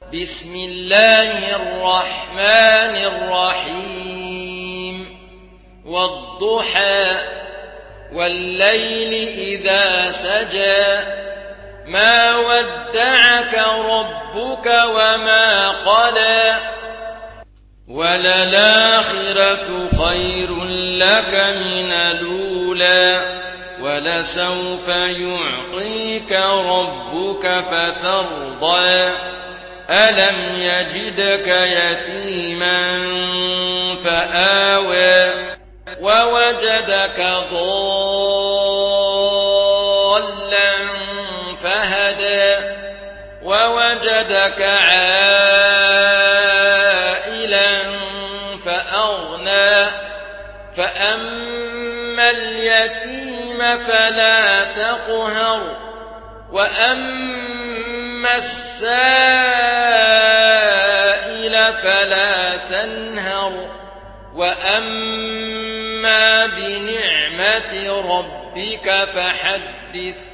بسم الله الرحمن الرحيم والضحى والليل إذا سجى ما ودعك ربك وما قلى وللآخرة خير لك من الأولى ولسوف يعطيك ربك فترضى ألم يجدك يتيما فآوى ووجدك ضالا فهدى ووجدك عائلا فأغنى فأما اليتيم فلا تقهر وأما السائل فلا تنهر وأما بنعمة ربك فحدث